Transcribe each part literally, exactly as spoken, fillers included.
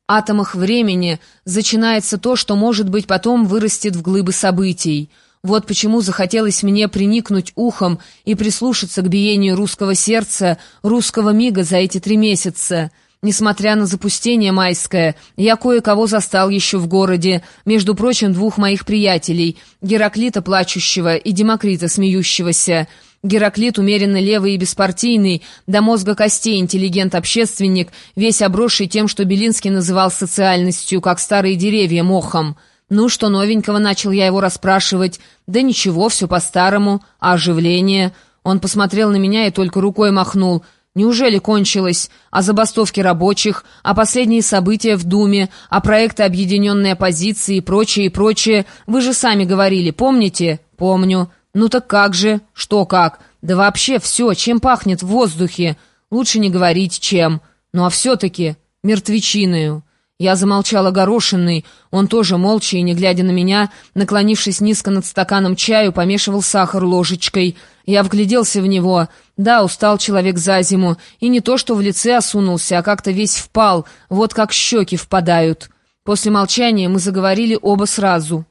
атомах времени начинается то, что, может быть, потом вырастет в глыбы событий. Вот почему захотелось мне приникнуть ухом и прислушаться к биению русского сердца, русского мига за эти три месяца. Несмотря на запустение майское, я кое-кого застал еще в городе, между прочим, двух моих приятелей, Гераклита плачущего и Демокрита смеющегося. Гераклит умеренно левый и беспартийный, до мозга костей интеллигент-общественник, весь обросший тем, что Белинский называл социальностью, как старые деревья мохом. «Ну, что новенького?» — начал я его расспрашивать. «Да ничего, все по-старому. А оживление?» Он посмотрел на меня и только рукой махнул. «Неужели кончилось? А забастовки рабочих, а последние события в Думе, а проекты объединенной оппозиции и прочее, и прочее. Вы же сами говорили, помните?» «Помню». «Ну так как же?» «Что как?» «Да вообще все, чем пахнет в воздухе?» «Лучше не говорить, чем». «Ну а все-таки мертвечиною». Я замолчал огорошенный, он тоже молча и, не глядя на меня, наклонившись низко над стаканом чаю, помешивал сахар ложечкой. Я вгляделся в него. Да, устал человек за зиму, и не то что в лице осунулся, а как-то весь впал, вот как щеки впадают. После молчания мы заговорили оба сразу.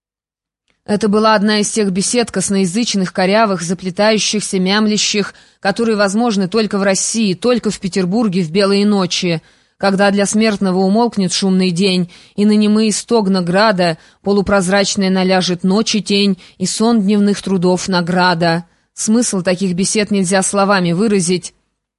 Это была одна из тех бесед косноязычных, корявых, заплетающихся, мямлящих, которые возможны только в России, только в Петербурге в белые ночи, когда для смертного умолкнет шумный день, и на немые стогна града полупрозрачная наляжет ночи тень, и сон дневных трудов награда. Смысл таких бесед нельзя словами выразить.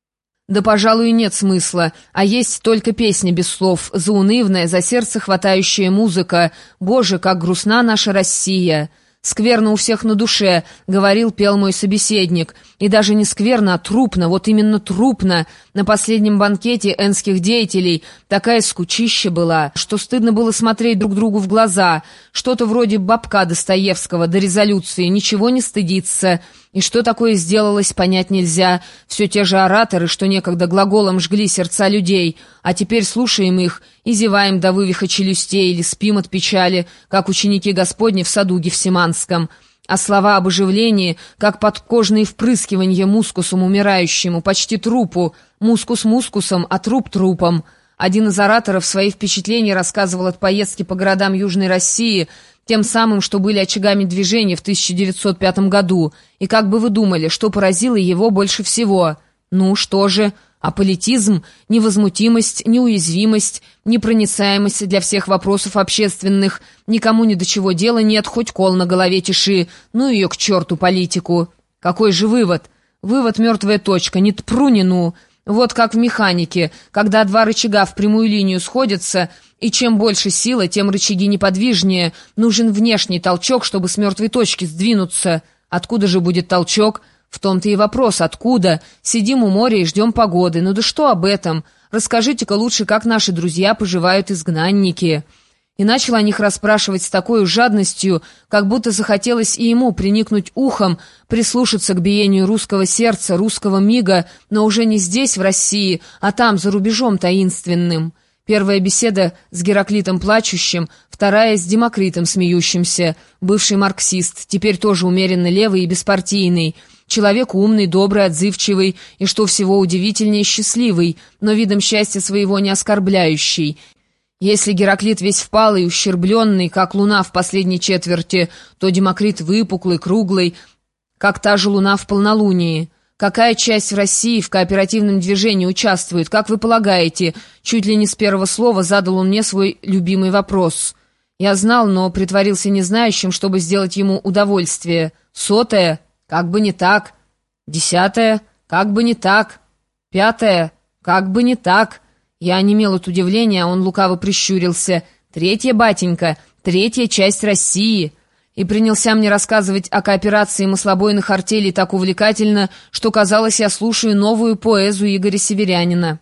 Да, пожалуй, нет смысла, а есть только песня без слов, заунывная, за сердце хватающая музыка. «Боже, как грустна наша Россия!» «Скверно у всех на душе», — говорил, пел мой собеседник. И даже не скверно, а трупно, вот именно трупно. На последнем банкете энских деятелей такая скучища была, что стыдно было смотреть друг другу в глаза. Что-то вроде бабка Достоевского до резолюции, ничего не стыдится. И что такое сделалось, понять нельзя. Все те же ораторы, что некогда глаголом жгли сердца людей, а теперь слушаем их и зеваем до вывиха челюстей или спим от печали, как ученики Господни в саду Гефсиманском. А слова об оживлении, как подкожные впрыскивания мускусом умирающему, почти трупу, мускус мускусом, а труп трупом. Один из ораторов свои впечатления рассказывал от поездки по городам Южной России, тем самым, что были очагами движения в тысяча девятьсот пятом году. И как бы вы думали, что поразило его больше всего? Ну, что же? Аполитизм, невозмутимость, неуязвимость, непроницаемость для всех вопросов общественных, никому ни до чего дела нет, хоть кол на голове тиши, ну ее к черту политику. Какой же вывод? Вывод — мертвая точка, не тпру, ни ну. Вот как в механике, когда два рычага в прямую линию сходятся, и чем больше сила, тем рычаги неподвижнее, нужен внешний толчок, чтобы с мертвой точки сдвинуться. Откуда же будет толчок? В том-то и вопрос, откуда? Сидим у моря и ждем погоды. Ну да что об этом? Расскажите-ка лучше, как наши друзья поживают изгнанники. И начал о них расспрашивать с такой жадностью, как будто захотелось и ему приникнуть ухом, прислушаться к биению русского сердца, русского мига, но уже не здесь, в России, а там, за рубежом таинственным. Первая беседа с Гераклитом плачущим, вторая с Демокритом смеющимся, бывший марксист, теперь тоже умеренно левый и беспартийный, человек умный, добрый, отзывчивый и, что всего удивительнее, счастливый, но видом счастья своего не оскорбляющий. Если Гераклит весь впалый, ущербленный, как луна в последней четверти, то Демокрит выпуклый, круглый, как та же луна в полнолунии. Какая часть в России в кооперативном движении участвует, как вы полагаете? Чуть ли не с первого слова задал он мне свой любимый вопрос. Я знал, но притворился незнающим, чтобы сделать ему удовольствие. Сотая? Как бы не так. Десятая? Как бы не так. Пятая? Как бы не так. Я онемел от удивления, а он лукаво прищурился. Третья, батенька, третья часть России. И принялся мне рассказывать о кооперации маслобойных артелей так увлекательно, что, казалось, я слушаю новую поэзу Игоря Северянина.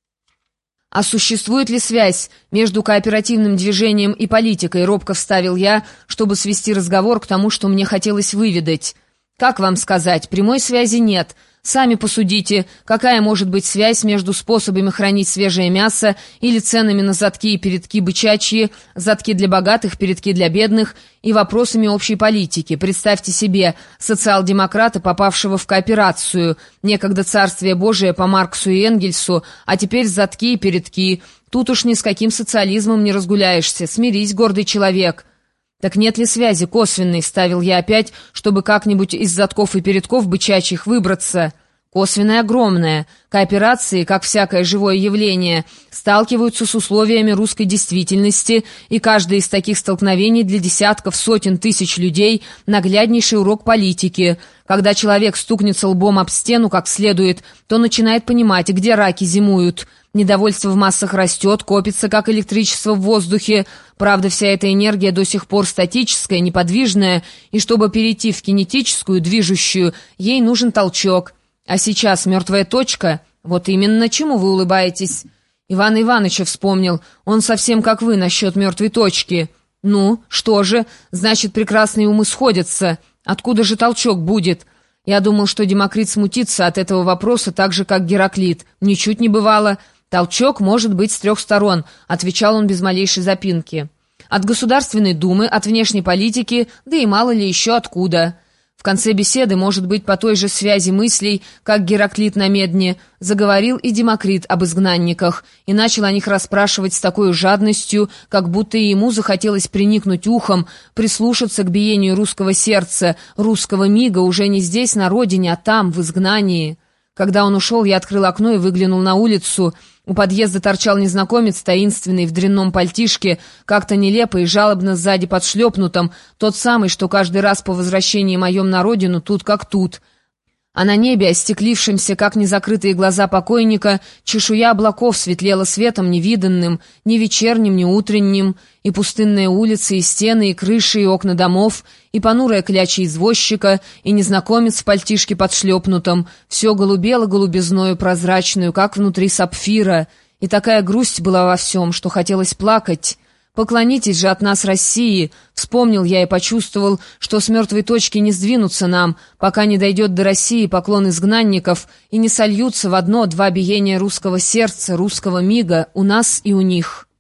«А существует ли связь между кооперативным движением и политикой?» — робко вставил я, чтобы свести разговор к тому, что мне хотелось выведать. «Как вам сказать, прямой связи нет. Сами посудите, какая может быть связь между способами хранить свежее мясо или ценами на задки и передки бычачьи, задки для богатых, передки для бедных, и вопросами общей политики. Представьте себе социал-демократа, попавшего в кооперацию, некогда царствие Божие по Марксу и Энгельсу, а теперь задки и передки. Тут уж ни с каким социализмом не разгуляешься. Смирись, гордый человек». «Так нет ли связи косвенной?» — ставил я опять, чтобы как-нибудь из задков и передков бычачьих выбраться. Косвенная огромная. Кооперации, как всякое живое явление, сталкиваются с условиями русской действительности, и каждое из таких столкновений для десятков, сотен тысяч людей — нагляднейший урок политики. Когда человек стукнется лбом об стену как следует, то начинает понимать, где раки зимуют. Недовольство в массах растет, копится, как электричество в воздухе. Правда, вся эта энергия до сих пор статическая, неподвижная, и чтобы перейти в кинетическую, движущую, ей нужен толчок. А сейчас мертвая точка? Вот именно, чему вы улыбаетесь? Ивана Ивановича вспомнил. Он совсем как вы насчет мертвой точки. Ну, что же, значит, прекрасные умы сходятся. Откуда же толчок будет? Я думал, что Демокрит смутится от этого вопроса так же, как Гераклит. Ничуть не бывало. Толчок может быть с трех сторон, отвечал он без малейшей запинки. От Государственной Думы, от внешней политики, да и мало ли еще откуда. В конце беседы, может быть, по той же связи мыслей, как Гераклит на Медне, заговорил и Демокрит об изгнанниках, и начал о них расспрашивать с такой жадностью, как будто и ему захотелось приникнуть ухом, прислушаться к биению русского сердца, русского мига уже не здесь, на родине, а там, в изгнании. Когда он ушел, я открыл окно и выглянул на улицу. У подъезда торчал незнакомец, таинственный, в дрянном пальтишке, как-то нелепо и жалобно сзади подшлепнутом, тот самый, что каждый раз по возвращении моем на родину тут как тут. А на небе, остеклившемся, как незакрытые глаза покойника, чешуя облаков светлела светом невиданным, ни вечерним, ни утренним, и пустынные улицы, и стены, и крыши, и окна домов, и понурая кляча извозчика, и незнакомец в пальтишке подшлепнутом, все голубело голубизною прозрачную, как внутри сапфира, и такая грусть была во всем, что хотелось плакать. «Поклонитесь же от нас, России!» Вспомнил я и почувствовал, что с мертвой точки не сдвинуться нам, пока не дойдет до России поклон изгнанников и не сольются в одно-два биения русского сердца, русского мига у нас и у них.